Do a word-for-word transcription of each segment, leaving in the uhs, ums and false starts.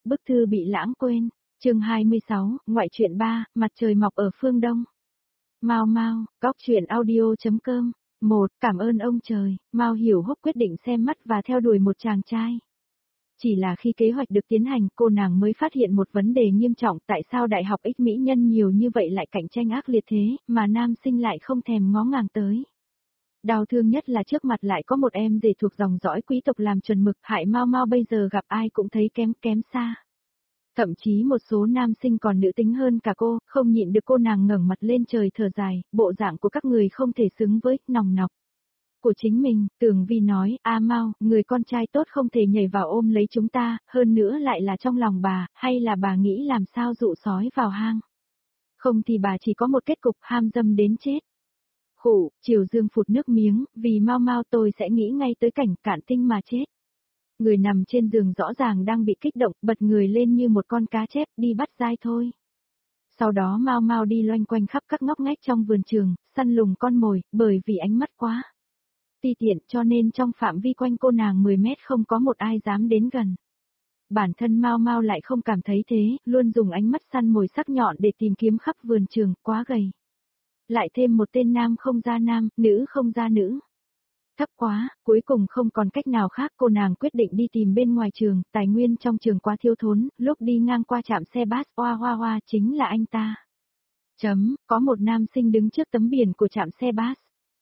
Bức thư bị lãng quên. Chương hai mươi sáu, ngoại truyện ba, mặt trời mọc ở phương đông. Mao Mao, góc truyện audio chấm com. một. Cảm ơn ông trời, Mao Hiểu Húc quyết định xem mắt và theo đuổi một chàng trai. Chỉ là khi kế hoạch được tiến hành, cô nàng mới phát hiện một vấn đề nghiêm trọng, tại sao đại học X mỹ nhân nhiều như vậy lại cạnh tranh ác liệt thế, mà nam sinh lại không thèm ngó ngàng tới. Đau thương nhất là trước mặt lại có một em rể thuộc dòng dõi quý tộc làm chuẩn mực, hại Mao Mao bây giờ gặp ai cũng thấy kém kém xa. Thậm chí một số nam sinh còn nữ tính hơn cả cô, không nhịn được cô nàng ngẩng mặt lên trời thở dài, bộ dạng của các người không thể xứng với, nòng nọc. Của chính mình, Tường Vi nói, a Mao, người con trai tốt không thể nhảy vào ôm lấy chúng ta, hơn nữa lại là trong lòng bà, hay là bà nghĩ làm sao dụ sói vào hang. Không thì bà chỉ có một kết cục ham dâm đến chết. Khủ, Triều Dương phụt nước miếng, vì Mao Mao tôi sẽ nghĩ ngay tới cảnh cạn tinh mà chết. Người nằm trên giường rõ ràng đang bị kích động, bật người lên như một con cá chép, đi bắt dai thôi. Sau đó Mao Mao đi loanh quanh khắp các ngóc ngách trong vườn trường, săn lùng con mồi, bởi vì ánh mắt quá ti tiện cho nên trong phạm vi quanh cô nàng mười mét không có một ai dám đến gần. Bản thân Mao Mao lại không cảm thấy thế, luôn dùng ánh mắt săn mồi sắc nhọn để tìm kiếm khắp vườn trường, quá gầy. Lại thêm một tên nam không ra nam, nữ không ra nữ. Thấp quá, cuối cùng không còn cách nào khác, cô nàng quyết định đi tìm bên ngoài trường, tài nguyên trong trường quá thiếu thốn, lúc đi ngang qua trạm xe bus, oa hoa hoa chính là anh ta. Chấm, có một nam sinh đứng trước tấm biển của trạm xe bus.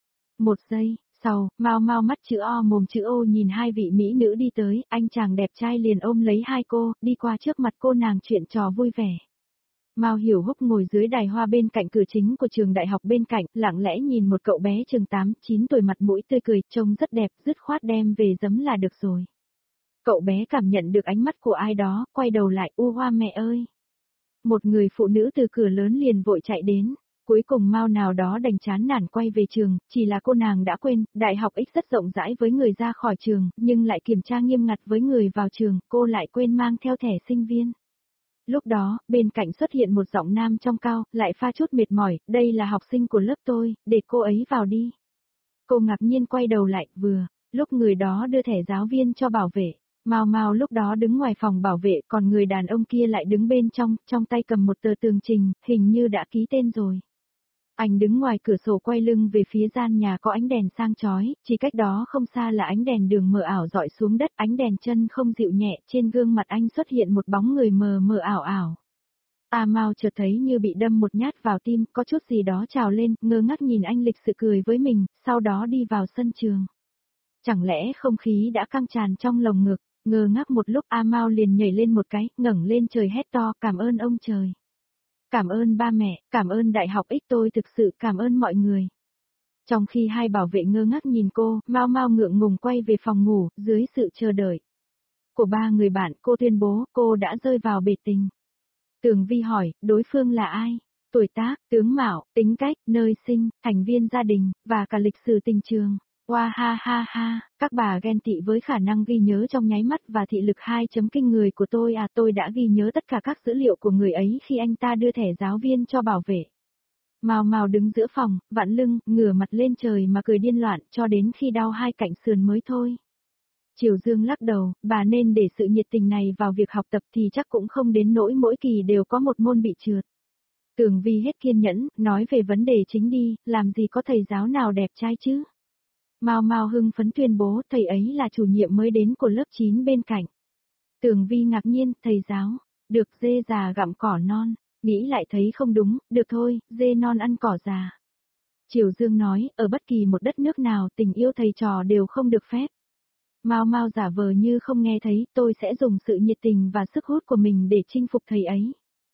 Một giây, sau, Mao Mao mắt chữ O mồm chữ O nhìn hai vị mỹ nữ đi tới, anh chàng đẹp trai liền ôm lấy hai cô, đi qua trước mặt cô nàng chuyện trò vui vẻ. Mao Hiểu Húc ngồi dưới đài hoa bên cạnh cửa chính của trường đại học bên cạnh, lặng lẽ nhìn một cậu bé chừng tám, chín tuổi mặt mũi tươi cười, trông rất đẹp, dứt khoát đem về giấm là được rồi. Cậu bé cảm nhận được ánh mắt của ai đó, quay đầu lại, u hoa mẹ ơi. Một người phụ nữ từ cửa lớn liền vội chạy đến, cuối cùng Mao nào đó đành chán nản quay về trường, chỉ là cô nàng đã quên, đại học X rất rộng rãi với người ra khỏi trường, nhưng lại kiểm tra nghiêm ngặt với người vào trường, cô lại quên mang theo thẻ sinh viên. Lúc đó, bên cạnh xuất hiện một giọng nam trong cao, lại pha chút mệt mỏi, đây là học sinh của lớp tôi, để cô ấy vào đi. Cô ngạc nhiên quay đầu lại, vừa, lúc người đó đưa thẻ giáo viên cho bảo vệ, Mao Mao lúc đó đứng ngoài phòng bảo vệ, còn người đàn ông kia lại đứng bên trong, trong tay cầm một tờ tường trình, hình như đã ký tên rồi. Anh đứng ngoài cửa sổ quay lưng về phía gian nhà có ánh đèn sang chói, chỉ cách đó không xa là ánh đèn đường mờ ảo dọi xuống đất, ánh đèn chân không dịu nhẹ, trên gương mặt anh xuất hiện một bóng người mờ mờ ảo ảo. A Mao chợt thấy như bị đâm một nhát vào tim, có chút gì đó trào lên, ngơ ngác nhìn anh lịch sự cười với mình, sau đó đi vào sân trường. Chẳng lẽ không khí đã căng tràn trong lồng ngực, ngơ ngác một lúc A Mao liền nhảy lên một cái, ngẩng lên trời hét to, cảm ơn ông trời. Cảm ơn ba mẹ, cảm ơn đại học X, tôi thực sự cảm ơn mọi người. Trong khi hai bảo vệ ngơ ngác nhìn cô, Mao Mao ngượng ngùng quay về phòng ngủ, dưới sự chờ đợi của ba người bạn, cô tuyên bố cô đã rơi vào bể tình. Tường Vi hỏi, đối phương là ai? Tuổi tác, tướng mạo, tính cách, nơi sinh, thành viên gia đình, và cả lịch sử tình trường. Wow ha ha ha, các bà ghen tị với khả năng ghi nhớ trong nháy mắt và thị lực hai chấm kinh người của tôi à, tôi đã ghi nhớ tất cả các dữ liệu của người ấy khi anh ta đưa thẻ giáo viên cho bảo vệ. Mao Mao đứng giữa phòng, vặn lưng, ngửa mặt lên trời mà cười điên loạn cho đến khi đau hai cạnh sườn mới thôi. Triều Dương lắc đầu, bà nên để sự nhiệt tình này vào việc học tập thì chắc cũng không đến nỗi mỗi kỳ đều có một môn bị trượt. Tường Vi hết kiên nhẫn, nói về vấn đề chính đi, làm gì có thầy giáo nào đẹp trai chứ? Mao Mao hưng phấn tuyên bố thầy ấy là chủ nhiệm mới đến của lớp chín bên cạnh. Tường Vi ngạc nhiên, thầy giáo, được dê già gặm cỏ non, nghĩ lại thấy không đúng, được thôi, dê non ăn cỏ già. Triều Dương nói, ở bất kỳ một đất nước nào tình yêu thầy trò đều không được phép. Mao Mao giả vờ như không nghe thấy, tôi sẽ dùng sự nhiệt tình và sức hút của mình để chinh phục thầy ấy.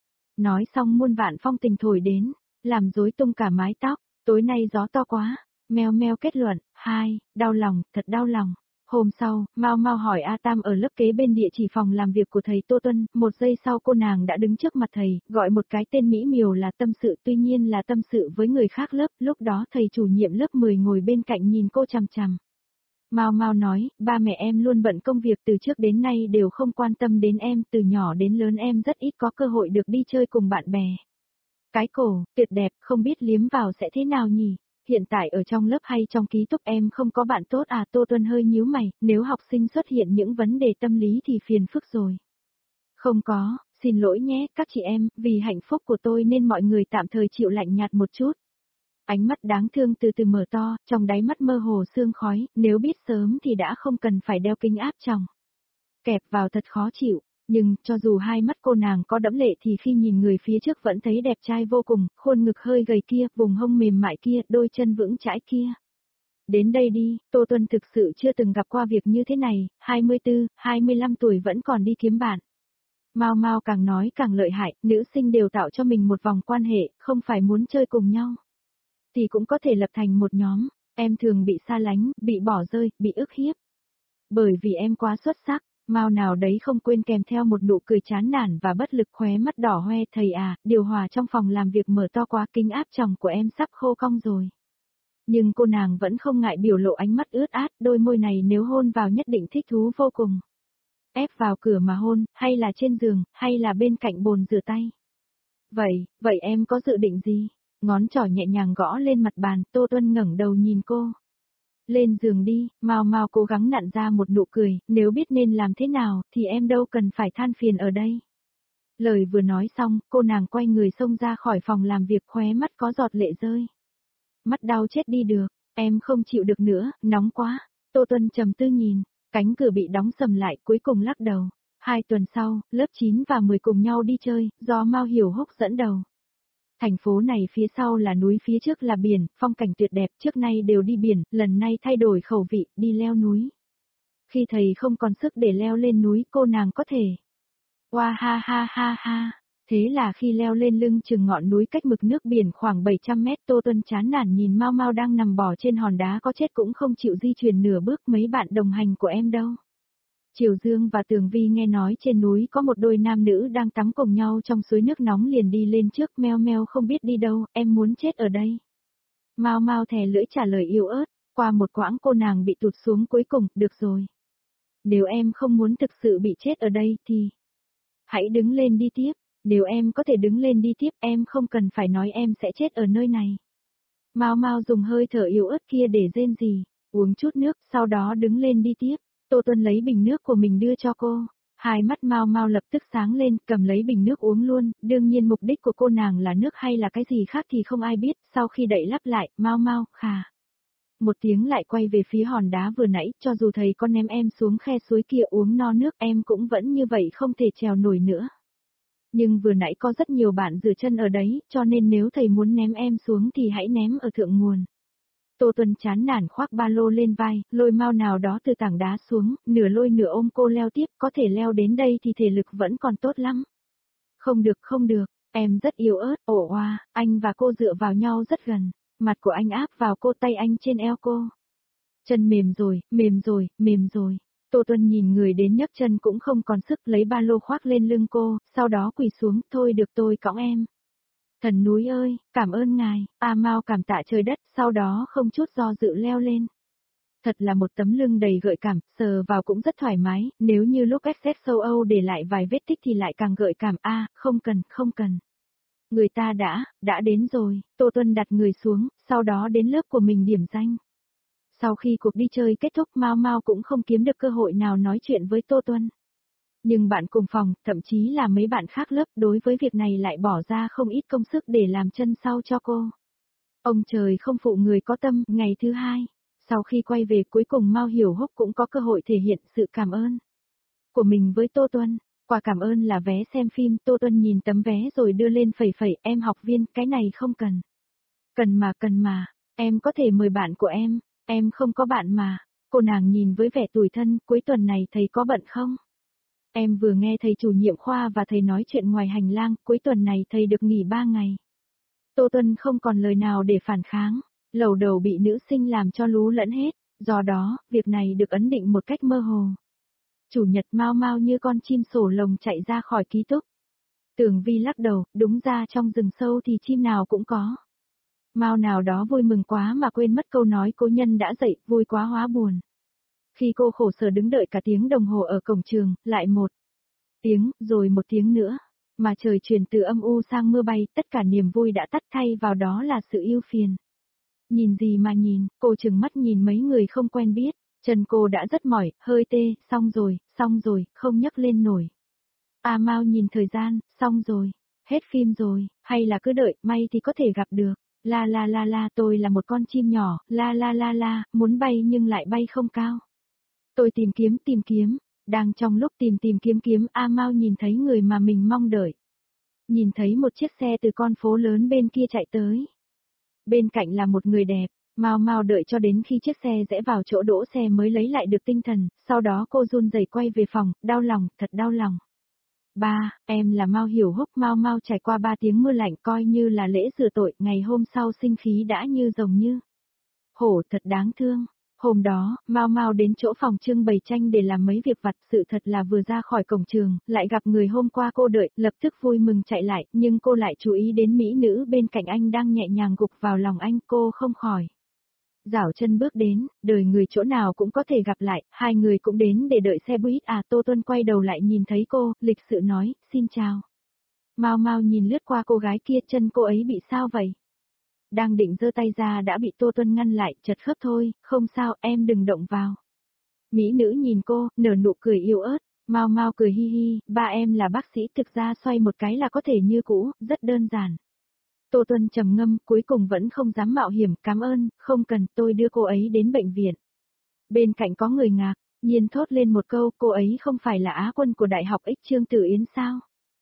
Nói xong muôn vạn phong tình thổi đến, làm rối tung cả mái tóc, tối nay gió to quá. Meo meo kết luận, hai, đau lòng, thật đau lòng. Hôm sau, Mao Mao hỏi A Tam ở lớp kế bên địa chỉ phòng làm việc của thầy Tô Tuân, một giây sau cô nàng đã đứng trước mặt thầy, gọi một cái tên mỹ miều là tâm sự, tuy nhiên là tâm sự với người khác lớp, lúc đó thầy chủ nhiệm lớp mười ngồi bên cạnh nhìn cô chằm chằm. Mao Mao nói, ba mẹ em luôn bận công việc từ trước đến nay đều không quan tâm đến em, từ nhỏ đến lớn em rất ít có cơ hội được đi chơi cùng bạn bè. Cái cổ, tuyệt đẹp, không biết liếm vào sẽ thế nào nhỉ? Hiện tại ở trong lớp hay trong ký túc em không có bạn tốt à? Tô Tuân hơi nhíu mày, nếu học sinh xuất hiện những vấn đề tâm lý thì phiền phức rồi. Không có, xin lỗi nhé, các chị em, vì hạnh phúc của tôi nên mọi người tạm thời chịu lạnh nhạt một chút. Ánh mắt đáng thương từ từ mở to, trong đáy mắt mơ hồ sương khói, nếu biết sớm thì đã không cần phải đeo kính áp tròng. Kẹp vào thật khó chịu, nhưng cho dù hai mắt cô nàng có đẫm lệ thì khi nhìn người phía trước vẫn thấy đẹp trai vô cùng, khuôn ngực hơi gầy kia, vùng hông mềm mại kia, đôi chân vững chãi kia. Đến đây đi, Tô Tuân thực sự chưa từng gặp qua việc như thế này, hai mươi tư, hai mươi lăm tuổi vẫn còn đi kiếm bạn. Mau mau càng nói càng lợi hại, nữ sinh đều tạo cho mình một vòng quan hệ, không phải muốn chơi cùng nhau. Thì cũng có thể lập thành một nhóm, em thường bị xa lánh, bị bỏ rơi, bị ức hiếp. Bởi vì em quá xuất sắc, Mao nào đấy không quên kèm theo một nụ cười chán nản và bất lực, khóe mắt đỏ hoe. Thầy à, điều hòa trong phòng làm việc mở to quá, kính áp tròng của em sắp khô cong rồi. Nhưng cô nàng vẫn không ngại biểu lộ ánh mắt ướt át, đôi môi này nếu hôn vào nhất định thích thú vô cùng. Ép vào cửa mà hôn, hay là trên giường, hay là bên cạnh bồn rửa tay. Vậy, vậy em có dự định gì? Ngón trỏ nhẹ nhàng gõ lên mặt bàn, Tô Tuân ngẩng đầu nhìn cô. Lên giường đi, Mao Mao cố gắng nặn ra một nụ cười, nếu biết nên làm thế nào, thì em đâu cần phải than phiền ở đây. Lời vừa nói xong, cô nàng quay người xông ra khỏi phòng làm việc, khóe mắt có giọt lệ rơi. Mắt đau chết đi được, em không chịu được nữa, nóng quá. Tô Tuân trầm tư nhìn, cánh cửa bị đóng sầm lại, cuối cùng lắc đầu. Hai tuần sau, lớp chín và mười cùng nhau đi chơi, do Mao Hiểu Húc dẫn đầu. Thành phố này phía sau là núi, phía trước là biển, phong cảnh tuyệt đẹp, trước nay đều đi biển, lần này thay đổi khẩu vị, đi leo núi. Khi thầy không còn sức để leo lên núi, cô nàng có thể. Wow ha ha ha ha. Thế là khi leo lên lưng chừng ngọn núi cách mực nước biển khoảng bảy trăm mét, Tô Tuân chán nản nhìn Mao Mao đang nằm bò trên hòn đá có chết cũng không chịu di chuyển nửa bước. Mấy bạn đồng hành của em đâu? Triều Dương và Tường Vi nghe nói trên núi có một đôi nam nữ đang tắm cùng nhau trong suối nước nóng liền đi lên trước. Meo meo không biết đi đâu, em muốn chết ở đây. Mao Mao thè lưỡi trả lời yếu ớt, qua một quãng cô nàng bị tụt xuống cuối cùng, được rồi. Nếu em không muốn thực sự bị chết ở đây thì hãy đứng lên đi tiếp, nếu em có thể đứng lên đi tiếp em không cần phải nói em sẽ chết ở nơi này. Mao Mao dùng hơi thở yếu ớt kia để rên rỉ, uống chút nước, sau đó đứng lên đi tiếp. Tô Tuân lấy bình nước của mình đưa cho cô, hai mắt Mao Mao lập tức sáng lên, cầm lấy bình nước uống luôn, đương nhiên mục đích của cô nàng là nước hay là cái gì khác thì không ai biết, sau khi đậy lắp lại, Mao Mao, khà. Một tiếng lại quay về phía hòn đá vừa nãy, cho dù thầy con ném em xuống khe suối kia uống no nước em cũng vẫn như vậy không thể trèo nổi nữa. Nhưng vừa nãy có rất nhiều bạn rửa chân ở đấy, cho nên nếu thầy muốn ném em xuống thì hãy ném ở thượng nguồn. Tô Tuân chán nản khoác ba lô lên vai, lôi Mao nào đó từ tảng đá xuống, nửa lôi nửa ôm cô leo tiếp, có thể leo đến đây thì thể lực vẫn còn tốt lắm. Không được không được, em rất yếu ớt, ồ oa, anh và cô dựa vào nhau rất gần, mặt của anh áp vào cô, tay anh trên eo cô. Chân mềm rồi, mềm rồi, mềm rồi. Tô Tuân nhìn người đến nhấc chân cũng không còn sức, lấy ba lô khoác lên lưng cô, sau đó quỳ xuống, thôi được tôi cõng em. Thần núi ơi, cảm ơn ngài, A Mao cảm tạ trời đất, sau đó không chút do dự leo lên. Thật là một tấm lưng đầy gợi cảm, sờ vào cũng rất thoải mái, nếu như lúc ét ét châu Âu để lại vài vết tích thì lại càng gợi cảm. A, không cần, không cần. Người ta đã, đã đến rồi, Tô Tuân đặt người xuống, sau đó đến lớp của mình điểm danh. Sau khi cuộc đi chơi kết thúc, Mao Mao cũng không kiếm được cơ hội nào nói chuyện với Tô Tuân. Nhưng bạn cùng phòng, thậm chí là mấy bạn khác lớp đối với việc này lại bỏ ra không ít công sức để làm chân sau cho cô. Ông trời không phụ người có tâm, ngày thứ hai, sau khi quay về cuối cùng Mao Hiểu Húc cũng có cơ hội thể hiện sự cảm ơn của mình với Tô Tuân. Quà cảm ơn là vé xem phim, Tô Tuân nhìn tấm vé rồi đưa lên phẩy phẩy, em học viên, cái này không cần. Cần mà cần mà, em có thể mời bạn của em, em không có bạn mà. Cô nàng nhìn với vẻ tủi thân, cuối tuần này thầy có bận không? Em vừa nghe thầy chủ nhiệm khoa và thầy nói chuyện ngoài hành lang, cuối tuần này thầy được nghỉ ba ngày. Tô Tuân không còn lời nào để phản kháng, lầu đầu bị nữ sinh làm cho lú lẫn hết, do đó, việc này được ấn định một cách mơ hồ. Chủ nhật Mao Mao như con chim sổ lồng chạy ra khỏi ký túc. Tường Vi lắc đầu, đúng ra trong rừng sâu thì chim nào cũng có. Mao nào đó vui mừng quá mà quên mất câu nói cố nhân đã dậy, vui quá hóa buồn. Khi cô khổ sở đứng đợi cả tiếng đồng hồ ở cổng trường, lại một tiếng, rồi một tiếng nữa, mà trời chuyển từ âm u sang mưa bay, tất cả niềm vui đã tắt, thay vào đó là sự ưu phiền. Nhìn gì mà nhìn, cô trừng mắt nhìn mấy người không quen biết, chân cô đã rất mỏi, hơi tê, xong rồi, xong rồi, không nhấc lên nổi. A Mao nhìn thời gian, xong rồi, hết phim rồi, hay là cứ đợi, may thì có thể gặp được. La la la la, tôi là một con chim nhỏ, la la la la, muốn bay nhưng lại bay không cao. Tôi tìm kiếm tìm kiếm, đang trong lúc tìm tìm kiếm kiếm, A Mao nhìn thấy người mà mình mong đợi. Nhìn thấy một chiếc xe từ con phố lớn bên kia chạy tới. Bên cạnh là một người đẹp, Mao Mao đợi cho đến khi chiếc xe rẽ vào chỗ đỗ xe mới lấy lại được tinh thần, sau đó cô run rẩy quay về phòng, đau lòng, thật đau lòng. Ba, em là Mao Hiểu Húc. Mao Mao trải qua ba tiếng mưa lạnh coi như là lễ rửa tội, ngày hôm sau sinh khí đã như rồng như hổ, thật đáng thương. Hôm đó, Mao Mao đến chỗ phòng trưng bày tranh để làm mấy việc vặt, sự thật là vừa ra khỏi cổng trường, lại gặp người hôm qua cô đợi, lập tức vui mừng chạy lại, nhưng cô lại chú ý đến mỹ nữ bên cạnh anh đang nhẹ nhàng gục vào lòng anh, cô không khỏi giảo chân bước đến, đời người chỗ nào cũng có thể gặp lại, hai người cũng đến để đợi xe buýt à. Tô Tuân quay đầu lại nhìn thấy cô, lịch sự nói, xin chào. Mao Mao nhìn lướt qua cô gái kia, chân cô ấy bị sao vậy? Đang định giơ tay ra đã bị Tô Tuân ngăn lại, chật khớp thôi, không sao, em đừng động vào. Mỹ nữ nhìn cô, nở nụ cười yếu ớt, Mao Mao cười hi hi, ba em là bác sĩ, thực ra xoay một cái là có thể như cũ, rất đơn giản. Tô Tuân trầm ngâm, cuối cùng vẫn không dám mạo hiểm, cảm ơn, không cần, tôi đưa cô ấy đến bệnh viện. Bên cạnh có người ngạc nhiên thốt lên một câu, cô ấy không phải là Á quân của Đại học X Trương Tử Yến sao?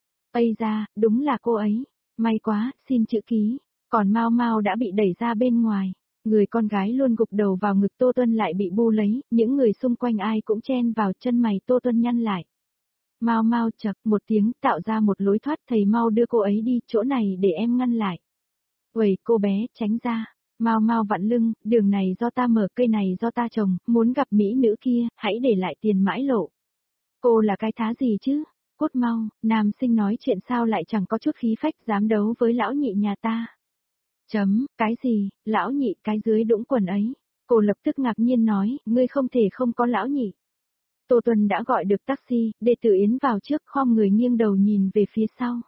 Ây da, đúng là cô ấy, may quá, xin chữ ký. Còn Mao Mao đã bị đẩy ra bên ngoài, người con gái luôn gục đầu vào ngực Tô Tuân lại bị bu lấy, những người xung quanh ai cũng chen vào, chân mày Tô Tuân nhăn lại. Mao Mao chậc một tiếng, tạo ra một lối thoát, thầy mau đưa cô ấy đi, chỗ này để em ngăn lại. Uầy, cô bé, tránh ra. Mao Mao vặn lưng, đường này do ta mở, cây này do ta trồng, muốn gặp mỹ nữ kia, hãy để lại tiền mãi lộ. Cô là cái thá gì chứ? Cút mau, nam sinh nói chuyện sao lại chẳng có chút khí phách, dám đấu với lão nhị nhà ta. Chấm, cái gì, lão nhị, cái dưới đũng quần ấy. Cô lập tức ngạc nhiên nói, ngươi không thể không có lão nhị. Tô Tuân đã gọi được taxi, để Tử Yến vào trước, khom người nghiêng đầu nhìn về phía sau.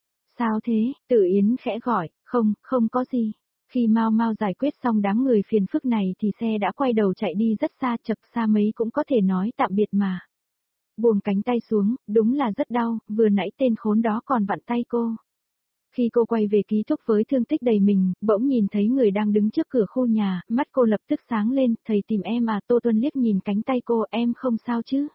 Sao thế, Tử Yến khẽ gọi, không, không có gì. Khi Mao Mao giải quyết xong đám người phiền phức này thì xe đã quay đầu chạy đi rất xa, chập xa mấy cũng có thể nói tạm biệt mà. Buông cánh tay xuống, đúng là rất đau, vừa nãy tên khốn đó còn vặn tay cô. Khi cô quay về ký túc với thương tích đầy mình, bỗng nhìn thấy người đang đứng trước cửa khu nhà, mắt cô lập tức sáng lên, thầy tìm em à. Tô Tuân liếc nhìn cánh tay cô, em không sao chứ?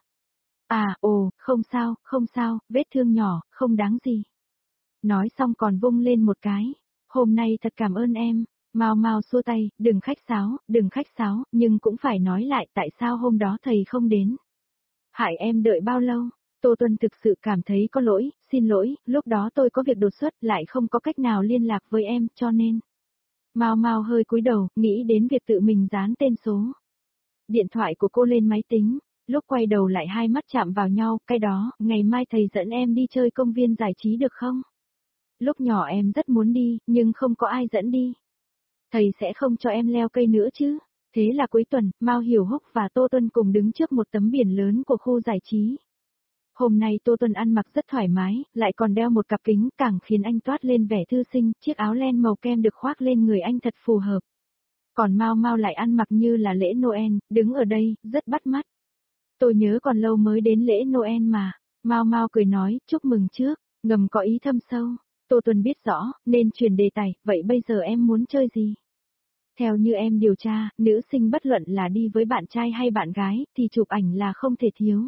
À, ồ, không sao, không sao, vết thương nhỏ, không đáng gì. Nói xong còn vung lên một cái, hôm nay thật cảm ơn em. Mao Mao xua tay, đừng khách sáo, đừng khách sáo, nhưng cũng phải nói lại tại sao hôm đó thầy không đến. Hại em đợi bao lâu? Tô Tuân thực sự cảm thấy có lỗi, xin lỗi, lúc đó tôi có việc đột xuất lại không có cách nào liên lạc với em, cho nên. Mao Mao hơi cúi đầu, nghĩ đến việc tự mình dán tên số. Điện thoại của cô lên máy tính, lúc quay đầu lại hai mắt chạm vào nhau, cái đó, ngày mai thầy dẫn em đi chơi công viên giải trí được không? Lúc nhỏ em rất muốn đi, nhưng không có ai dẫn đi. Thầy sẽ không cho em leo cây nữa chứ? Thế là cuối tuần, Mao Hiểu Húc và Tô Tuân cùng đứng trước một tấm biển lớn của khu giải trí. Hôm nay Tô Tuân ăn mặc rất thoải mái, lại còn đeo một cặp kính, càng khiến anh toát lên vẻ thư sinh, chiếc áo len màu kem được khoác lên người anh thật phù hợp. Còn Mao Mao lại ăn mặc như là lễ Noel, đứng ở đây, rất bắt mắt. Tôi nhớ còn lâu mới đến lễ Noel mà. Mao Mao cười nói, chúc mừng trước, ngầm có ý thâm sâu. Tô Tuân biết rõ, nên chuyển đề tài, vậy bây giờ em muốn chơi gì? Theo như em điều tra, nữ sinh bất luận là đi với bạn trai hay bạn gái, thì chụp ảnh là không thể thiếu.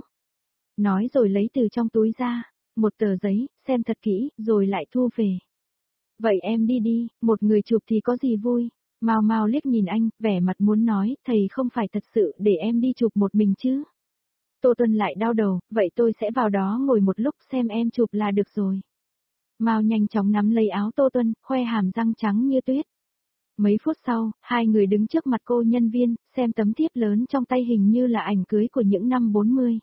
Nói rồi lấy từ trong túi ra, một tờ giấy, xem thật kỹ, rồi lại thu về. Vậy em đi đi, một người chụp thì có gì vui? Mao Mao liếc nhìn anh, vẻ mặt muốn nói, thầy không phải thật sự để em đi chụp một mình chứ? Tô Tuân lại đau đầu, vậy tôi sẽ vào đó ngồi một lúc xem em chụp là được rồi. Mao nhanh chóng nắm lấy áo Tô Tuân, khoe hàm răng trắng như tuyết. Mấy phút sau, hai người đứng trước mặt cô nhân viên, xem tấm thiếp lớn trong tay hình như là ảnh cưới của những năm bốn mươi.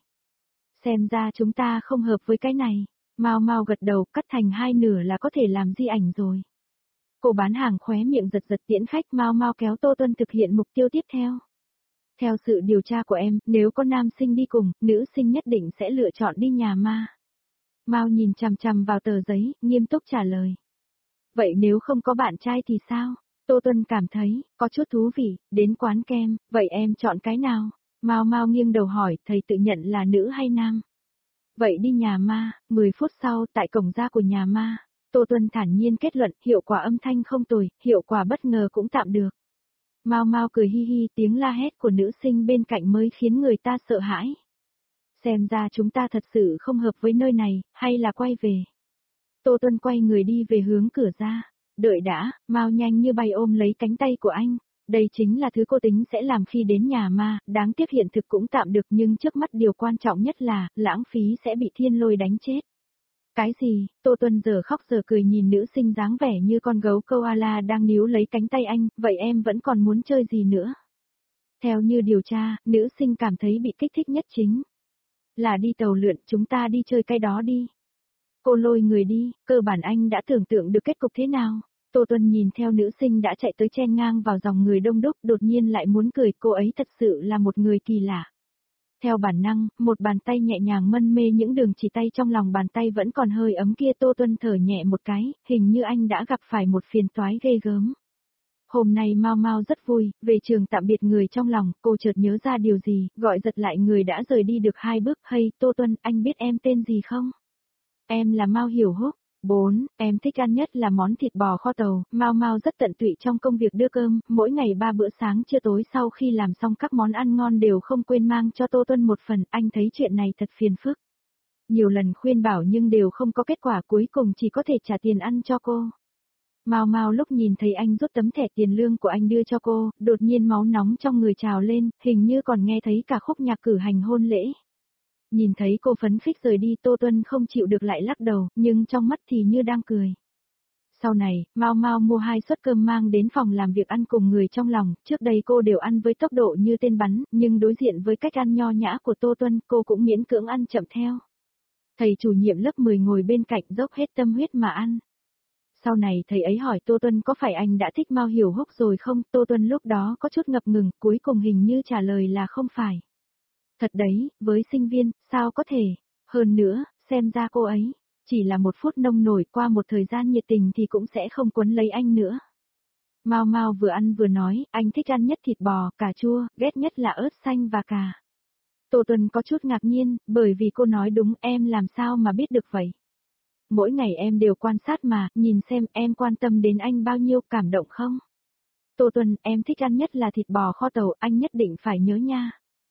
Xem ra chúng ta không hợp với cái này. Mao Mao gật đầu, cắt thành hai nửa là có thể làm di ảnh rồi. Cô bán hàng khóe miệng giật giật tiễn khách. Mao Mao kéo Tô Tuân thực hiện mục tiêu tiếp theo. Theo sự điều tra của em, nếu có nam sinh đi cùng, nữ sinh nhất định sẽ lựa chọn đi nhà ma. Mao nhìn chằm chằm vào tờ giấy, nghiêm túc trả lời. Vậy nếu không có bạn trai thì sao? Tô Tuân cảm thấy, có chút thú vị, đến quán kem, vậy em chọn cái nào? Mao Mao nghiêng đầu hỏi, thầy tự nhận là nữ hay nam? vậy đi nhà ma. Mười phút sau, tại cổng ra của nhà ma, Tô Tuân thản nhiên kết luận, hiệu quả âm thanh không tồi, hiệu quả bất ngờ cũng tạm được. Mau mau cười hi hi, tiếng la hét của nữ sinh bên cạnh mới khiến người ta sợ hãi. Xem ra chúng ta thật sự không hợp với nơi này, hay là quay về. Tô Tuân quay người đi về hướng cửa ra. Đợi đã, Mau nhanh như bay ôm lấy cánh tay của anh. Đây chính là thứ cô tính sẽ làm khi đến nhà ma, đáng tiếc hiện thực cũng tạm được nhưng trước mắt điều quan trọng nhất là, lãng phí sẽ bị thiên lôi đánh chết. Cái gì, Tô Tuân giờ khóc giờ cười nhìn nữ sinh dáng vẻ như con gấu koala đang níu lấy cánh tay anh, vậy em vẫn còn muốn chơi gì nữa? Theo như điều tra, nữ sinh cảm thấy bị kích thích nhất chính là đi tàu lượn, chúng ta đi chơi cái đó đi. Cô lôi người đi, cơ bản anh đã tưởng tượng được kết cục thế nào. Tô Tuân nhìn theo nữ sinh đã chạy tới chen ngang vào dòng người đông đúc, đột nhiên lại muốn cười, cô ấy thật sự là một người kỳ lạ. Theo bản năng, một bàn tay nhẹ nhàng mân mê những đường chỉ tay trong lòng bàn tay vẫn còn hơi ấm kia. Tô Tuân thở nhẹ một cái, hình như anh đã gặp phải một phiền toái ghê gớm. Hôm nay Mau Mau rất vui, về trường tạm biệt người trong lòng, cô chợt nhớ ra điều gì, gọi giật lại người đã rời đi được hai bước. Hay, Tô Tuân, anh biết em tên gì không? Em là Mau Hiểu Húc. Bốn, em thích ăn nhất là món thịt bò kho tàu. Mau Mau rất tận tụy trong công việc đưa cơm, mỗi ngày ba bữa sáng trưa tối sau khi làm xong các món ăn ngon đều không quên mang cho Tô Tuân một phần. Anh thấy chuyện này thật phiền phức. Nhiều lần khuyên bảo nhưng đều không có kết quả, cuối cùng chỉ có thể trả tiền ăn cho cô. Mau Mau lúc nhìn thấy anh rút tấm thẻ tiền lương của anh đưa cho cô, đột nhiên máu nóng trong người trào lên, hình như còn nghe thấy cả khúc nhạc cử hành hôn lễ. Nhìn thấy cô phấn khích rời đi, Tô Tuân không chịu được lại lắc đầu, nhưng trong mắt thì như đang cười. Sau này, Mau Mau mua hai suất cơm mang đến phòng làm việc ăn cùng người trong lòng, trước đây cô đều ăn với tốc độ như tên bắn, nhưng đối diện với cách ăn nho nhã của Tô Tuân, cô cũng miễn cưỡng ăn chậm theo. Thầy chủ nhiệm lớp mười ngồi bên cạnh dốc hết tâm huyết mà ăn. Sau này thầy ấy hỏi Tô Tuân có phải anh đã thích Mau Hiểu Húc rồi không, Tô Tuân lúc đó có chút ngập ngừng, cuối cùng hình như trả lời là không phải. Thật đấy, với sinh viên, sao có thể, hơn nữa, xem ra cô ấy, chỉ là một phút nông nổi, qua một thời gian nhiệt tình thì cũng sẽ không quấn lấy anh nữa. Mau Mau vừa ăn vừa nói, anh thích ăn nhất thịt bò, cà chua, ghét nhất là ớt xanh và cà. Tô Tuân có chút ngạc nhiên, bởi vì cô nói đúng, em làm sao mà biết được vậy? Mỗi ngày em đều quan sát mà, nhìn xem em quan tâm đến anh bao nhiêu, cảm động không? Tô Tuân, em thích ăn nhất là thịt bò kho tàu, anh nhất định phải nhớ nha.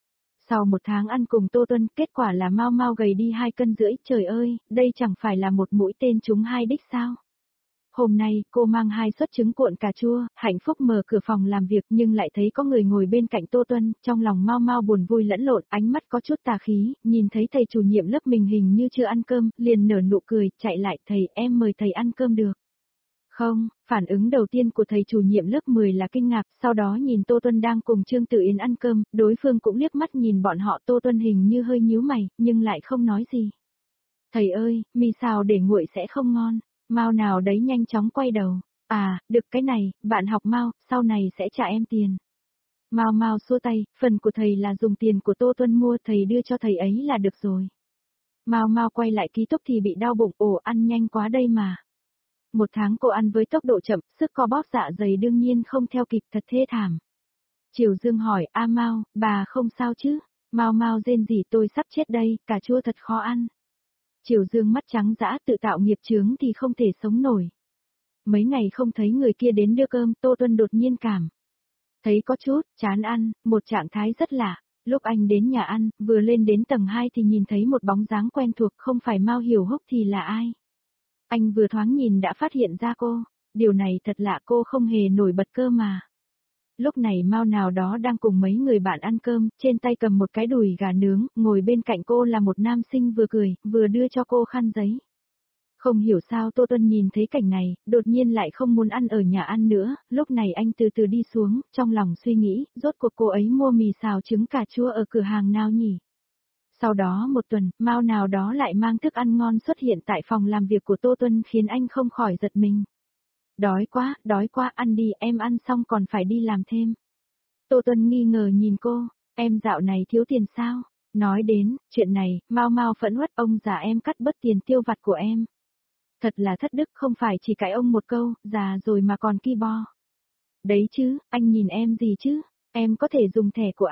Sau một tháng ăn cùng Tô Tuân, kết quả là Mau Mau gầy đi hai cân rưỡi, trời ơi, đây chẳng phải là một mũi tên trúng hai đích sao? Hôm nay, cô mang hai suất trứng cuộn cà chua, hạnh phúc mở cửa phòng làm việc nhưng lại thấy có người ngồi bên cạnh Tô Tuân, trong lòng Mau Mau buồn vui lẫn lộn, ánh mắt có chút tà khí, nhìn thấy thầy chủ nhiệm lớp mình hình như chưa ăn cơm, liền nở nụ cười, chạy lại, thầy, em mời thầy ăn cơm được. Không, phản ứng đầu tiên của thầy chủ nhiệm lớp mười là kinh ngạc, sau đó nhìn Tô Tuân đang cùng Trương Tử Yến ăn cơm, đối phương cũng liếc mắt nhìn bọn họ, Tô Tuân hình như hơi nhíu mày, nhưng lại không nói gì. Thầy ơi, mì xào để nguội sẽ không ngon. Mau nào đấy nhanh chóng quay đầu. À, được cái này, bạn học Mau, sau này sẽ trả em tiền. Mau Mau xua tay, phần của thầy là dùng tiền của Tô Tuân mua, thầy đưa cho thầy ấy là được rồi. Mau Mau quay lại ký túc thì bị đau bụng, ồ ăn nhanh quá đây mà. Một tháng cô ăn với tốc độ chậm, sức co bóp dạ dày đương nhiên không theo kịp, thật thê thảm. Triều Dương hỏi, a Mau, bà không sao chứ? Mau Mau rên rỉ, tôi sắp chết đây, cà chua thật khó ăn. Triều Dương mắt trắng dã, tự tạo nghiệp chướng thì không thể sống nổi. Mấy ngày không thấy người kia đến đưa cơm, Tô Tuân đột nhiên cảm thấy có chút chán ăn, một trạng thái rất lạ. Lúc anh đến nhà ăn, vừa lên đến tầng hai thì nhìn thấy một bóng dáng quen thuộc, không phải Mau Hiểu Húc thì là ai? Anh vừa thoáng nhìn đã phát hiện ra cô, điều này thật lạ, cô không hề nổi bật cơ mà. Lúc này Mau nào đó đang cùng mấy người bạn ăn cơm, trên tay cầm một cái đùi gà nướng, ngồi bên cạnh cô là một nam sinh vừa cười, vừa đưa cho cô khăn giấy. Không hiểu sao Tô Tuân nhìn thấy cảnh này, đột nhiên lại không muốn ăn ở nhà ăn nữa, lúc này anh từ từ đi xuống, trong lòng suy nghĩ, rốt cuộc cô ấy mua mì xào trứng cà chua ở cửa hàng nào nhỉ? Sau đó một tuần, Mau nào đó lại mang thức ăn ngon xuất hiện tại phòng làm việc của Tô Tuân khiến anh không khỏi giật mình. Đói quá, đói quá, ăn đi, em ăn xong còn phải đi làm thêm. Tô Tuân nghi ngờ nhìn cô, em dạo này thiếu tiền sao? Nói đến, chuyện này, Mau Mau phẫn uất, ông già em cắt bớt tiền tiêu vặt của em. Thật là thất đức, không phải chỉ cãi ông một câu, già rồi mà còn ki bo. Đấy chứ, anh nhìn em gì chứ, em có thể dùng thẻ của anh.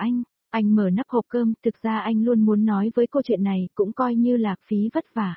Anh mở nắp hộp cơm, thực ra anh luôn muốn nói với cô chuyện này, cũng coi như là phí vất vả.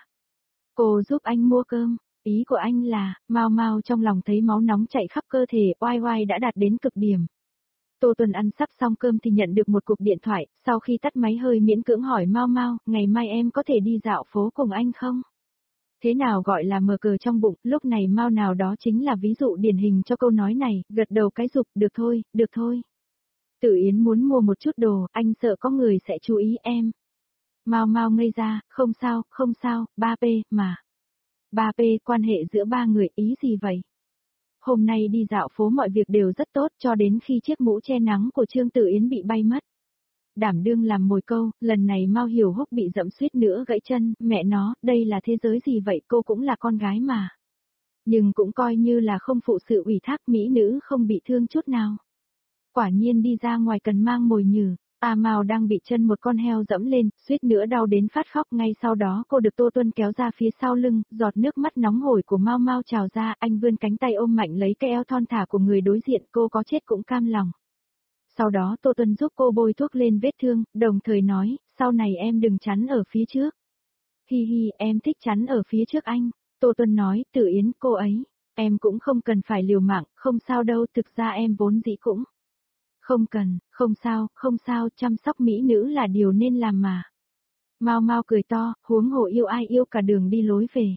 Cô giúp anh mua cơm, ý của anh là, Mao Mao trong lòng thấy máu nóng chạy khắp cơ thể, oai oai đã đạt đến cực điểm. Tô Tuần ăn sắp xong cơm thì nhận được một cuộc điện thoại, sau khi tắt máy hơi miễn cưỡng hỏi Mao Mao, ngày mai em có thể đi dạo phố cùng anh không? Thế nào gọi là mờ cờ trong bụng, lúc này Mao nào đó chính là ví dụ điển hình cho câu nói này, gật đầu cái dục, được thôi, được thôi. Tử Yến muốn mua một chút đồ, anh sợ có người sẽ chú ý em. Mao Mao ngây ra, không sao, không sao, ba P, mà. ba P, quan hệ giữa ba người, ý gì vậy? Hôm nay đi dạo phố mọi việc đều rất tốt cho đến khi chiếc mũ che nắng của Trương Tử Yến bị bay mất. Đảm đương làm mồi câu, lần này Mao Hiểu Húc bị dẫm suýt nữa gãy chân, mẹ nó, đây là thế giới gì vậy, cô cũng là con gái mà. Nhưng cũng coi như là không phụ sự ủy thác, mỹ nữ không bị thương chút nào. Quả nhiên đi ra ngoài cần mang mồi nhử. A Mao đang bị chân một con heo dẫm lên, suýt nữa đau đến phát khóc, ngay sau đó cô được Tô Tuân kéo ra phía sau lưng, giọt nước mắt nóng hổi của Mao Mao trào ra, anh vươn cánh tay ôm mạnh lấy cái eo thon thả của người đối diện, cô có chết cũng cam lòng. Sau đó Tô Tuân giúp cô bôi thuốc lên vết thương, đồng thời nói, sau này em đừng chắn ở phía trước. Hi hi, em thích chắn ở phía trước anh. Tô Tuân nói, Tử Yến, cô ấy, em cũng không cần phải liều mạng, không sao đâu, thực ra em vốn dĩ cũng. Không cần, không sao, không sao, chăm sóc mỹ nữ là điều nên làm mà. Mao Mao cười to, huống hồ yêu ai yêu cả đường đi lối về.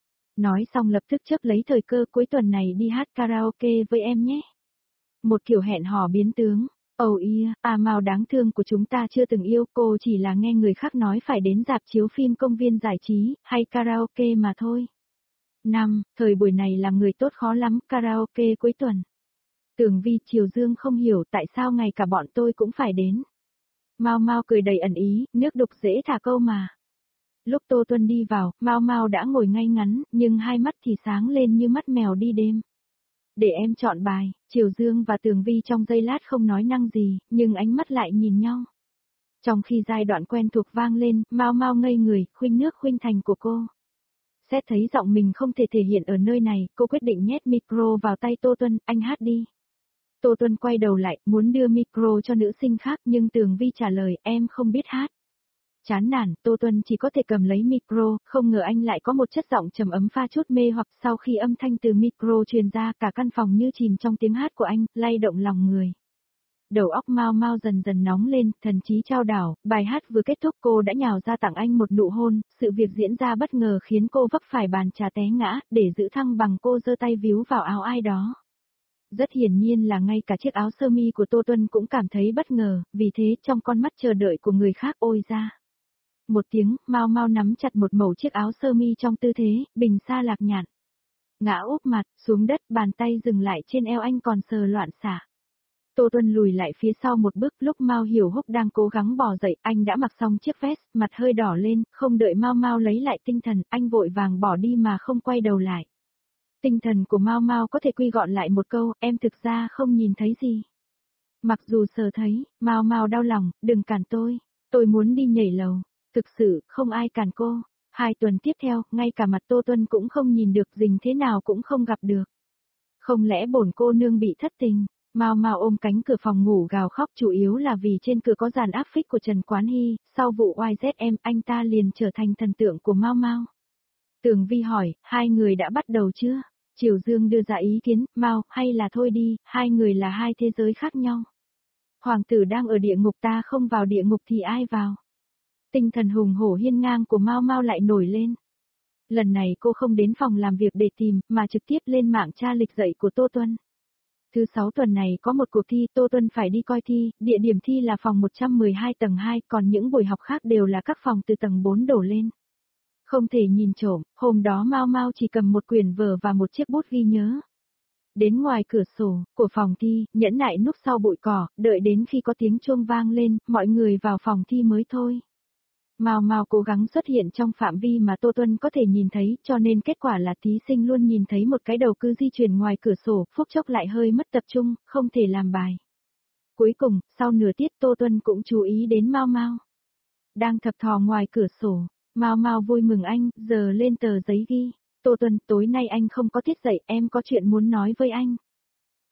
Nói xong lập tức chấp lấy thời cơ, cuối tuần này đi hát karaoke với em nhé. Một kiểu hẹn hò biến tướng. Oh yeah, à Mao đáng thương của chúng ta chưa từng yêu, cô chỉ là nghe người khác nói phải đến rạp chiếu phim công viên giải trí, hay karaoke mà thôi. Năm, thời buổi này làm người tốt khó lắm, karaoke cuối tuần. Tường Vi, Triều Dương không hiểu tại sao ngày cả bọn tôi cũng phải đến. Mao Mao cười đầy ẩn ý, nước đục dễ thả câu mà. Lúc Tô Tuân đi vào, Mao Mao đã ngồi ngay ngắn, nhưng hai mắt thì sáng lên như mắt mèo đi đêm. Để em chọn bài, Triều Dương và Tường Vi trong giây lát không nói năng gì, nhưng ánh mắt lại nhìn nhau. Trong khi giai đoạn quen thuộc vang lên, Mao Mao ngây người, khuynh nước khuynh thành của cô. Xét thấy giọng mình không thể thể hiện ở nơi này, cô quyết định nhét micro vào tay Tô Tuân, anh hát đi. Tô Tuân quay đầu lại, muốn đưa micro cho nữ sinh khác nhưng Tường Vi trả lời, em không biết hát. Chán nản, Tô Tuân chỉ có thể cầm lấy micro, không ngờ anh lại có một chất giọng trầm ấm pha chút mê hoặc sau khi âm thanh từ micro truyền ra cả căn phòng như chìm trong tiếng hát của anh, lay động lòng người. Đầu óc Mao Mao dần dần nóng lên, thần trí trao đảo, bài hát vừa kết thúc cô đã nhào ra tặng anh một nụ hôn, sự việc diễn ra bất ngờ khiến cô vấp phải bàn trà té ngã, để giữ thăng bằng cô giơ tay víu vào áo ai đó. Rất hiển nhiên là ngay cả chiếc áo sơ mi của Tô Tuân cũng cảm thấy bất ngờ, vì thế trong con mắt chờ đợi của người khác ôi ra. Một tiếng, Mao Mao nắm chặt một mẩu chiếc áo sơ mi trong tư thế, bình xa lạc nhạn. Ngã úp mặt, xuống đất, bàn tay dừng lại trên eo anh còn sờ loạn xả. Tô Tuân lùi lại phía sau một bước, lúc Mao Hiểu Húc đang cố gắng bò dậy, anh đã mặc xong chiếc vest, mặt hơi đỏ lên, không đợi Mao Mao lấy lại tinh thần, anh vội vàng bỏ đi mà không quay đầu lại. Tinh thần của Mao Mao có thể quy gọn lại một câu, em thực ra không nhìn thấy gì. Mặc dù sờ thấy, Mao Mao đau lòng, đừng cản tôi, tôi muốn đi nhảy lầu. Thực sự, không ai cản cô. Hai tuần tiếp theo, ngay cả mặt Tô Tuân cũng không nhìn được, dình thế nào cũng không gặp được. Không lẽ bổn cô nương bị thất tình? Mao Mao ôm cánh cửa phòng ngủ gào khóc, chủ yếu là vì trên cửa có dàn áp phích của Trần Quán Hy, sau vụ oai dét em, anh ta liền trở thành thần tượng của Mao Mao. Tường Vi hỏi, hai người đã bắt đầu chưa? Triều Dương đưa ra ý kiến, Mao, hay là thôi đi, hai người là hai thế giới khác nhau. Hoàng tử đang ở địa ngục, ta không vào địa ngục thì ai vào? Tinh thần hùng hổ hiên ngang của Mao Mao lại nổi lên. Lần này cô không đến phòng làm việc để tìm, mà trực tiếp lên mạng tra lịch dạy của Tô Tuân. Thứ sáu tuần này có một cuộc thi, Tô Tuân phải đi coi thi, địa điểm thi là phòng một trăm mười hai tầng hai, còn những buổi học khác đều là các phòng từ tầng bốn đổ lên. Không thể nhìn trộm, hôm đó Mao Mao chỉ cầm một quyển vở và một chiếc bút ghi nhớ. Đến ngoài cửa sổ của phòng thi, nhẫn nại núp sau bụi cỏ, đợi đến khi có tiếng chuông vang lên, mọi người vào phòng thi mới thôi. Mao Mao cố gắng xuất hiện trong phạm vi mà Tô Tuân có thể nhìn thấy, cho nên kết quả là thí sinh luôn nhìn thấy một cái đầu cứ di chuyển ngoài cửa sổ, phút chốc lại hơi mất tập trung, không thể làm bài. Cuối cùng, sau nửa tiết Tô Tuân cũng chú ý đến Mao Mao. Đang thập thò ngoài cửa sổ, Mao Mao vui mừng anh, giờ lên tờ giấy ghi. Tô Tuân, tối nay anh không có tiết dạy, em có chuyện muốn nói với anh.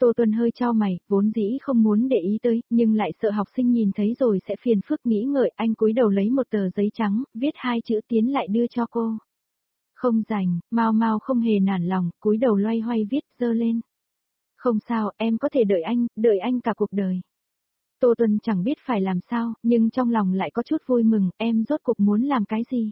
Tô Tuân hơi chau mày, vốn dĩ không muốn để ý tới, nhưng lại sợ học sinh nhìn thấy rồi sẽ phiền phức nghĩ ngợi, anh cúi đầu lấy một tờ giấy trắng, viết hai chữ tiến lại đưa cho cô. Không rảnh, Mao Mao không hề nản lòng, cúi đầu loay hoay viết dơ lên. Không sao, em có thể đợi anh, đợi anh cả cuộc đời. Tô Tuân chẳng biết phải làm sao, nhưng trong lòng lại có chút vui mừng, em rốt cuộc muốn làm cái gì?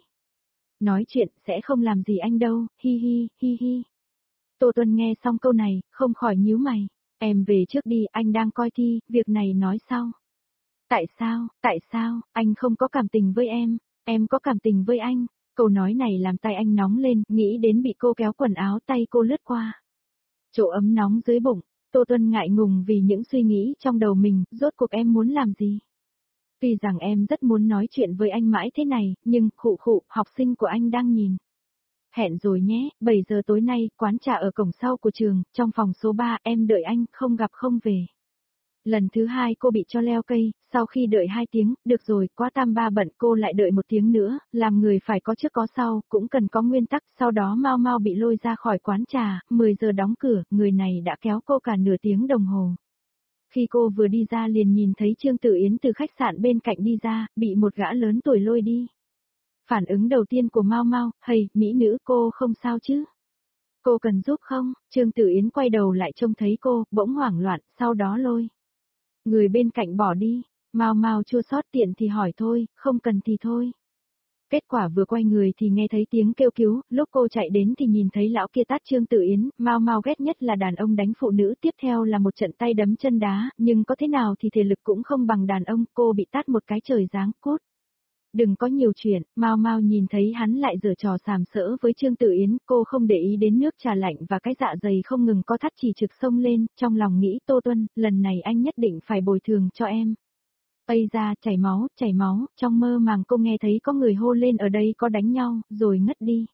Nói chuyện, sẽ không làm gì anh đâu, hi hi, hi hi. Tô Tuân nghe xong câu này, không khỏi nhíu mày. Em về trước đi, anh đang coi thi, việc này nói sau. Tại sao, tại sao, anh không có cảm tình với em, em có cảm tình với anh. Câu nói này làm tay anh nóng lên, nghĩ đến bị cô kéo quần áo tay cô lướt qua. Chỗ ấm nóng dưới bụng, Tô Tuân ngại ngùng vì những suy nghĩ trong đầu mình, rốt cuộc em muốn làm gì? Tuy rằng em rất muốn nói chuyện với anh mãi thế này, nhưng, khụ khụ, học sinh của anh đang nhìn. Hẹn rồi nhé, bảy giờ tối nay, quán trà ở cổng sau của trường, trong phòng số ba, em đợi anh, không gặp không về. Lần thứ hai cô bị cho leo cây, sau khi đợi hai tiếng, được rồi, quá tam ba bận cô lại đợi một tiếng nữa, làm người phải có trước có sau, cũng cần có nguyên tắc, sau đó mau mau bị lôi ra khỏi quán trà, mười giờ đóng cửa, người này đã kéo cô cả nửa tiếng đồng hồ. Khi cô vừa đi ra liền nhìn thấy Trương Tử Yến từ khách sạn bên cạnh đi ra, bị một gã lớn tuổi lôi đi. Phản ứng đầu tiên của Mau Mau, hầy, mỹ nữ cô không sao chứ? Cô cần giúp không? Trương Tử Yến quay đầu lại trông thấy cô, bỗng hoảng loạn, sau đó lôi. Người bên cạnh bỏ đi, Mau Mau chua xót tiện thì hỏi thôi, không cần thì thôi. Kết quả vừa quay người thì nghe thấy tiếng kêu cứu, lúc cô chạy đến thì nhìn thấy lão kia tát Trương Tử Yến, Mau Mau ghét nhất là đàn ông đánh phụ nữ, tiếp theo là một trận tay đấm chân đá, nhưng có thế nào thì thể lực cũng không bằng đàn ông, cô bị tát một cái trời giáng cốt. Đừng có nhiều chuyện, Mau Mau nhìn thấy hắn lại giở trò sàm sỡ với Trương Tử Yến, cô không để ý đến nước trà lạnh và cái dạ dày không ngừng có thắt chỉ trực sông lên, trong lòng nghĩ Tô Tuân, lần này anh nhất định phải bồi thường cho em. Ây ra, chảy máu, chảy máu, trong mơ màng cô nghe thấy có người hô lên ở đây có đánh nhau, rồi ngất đi.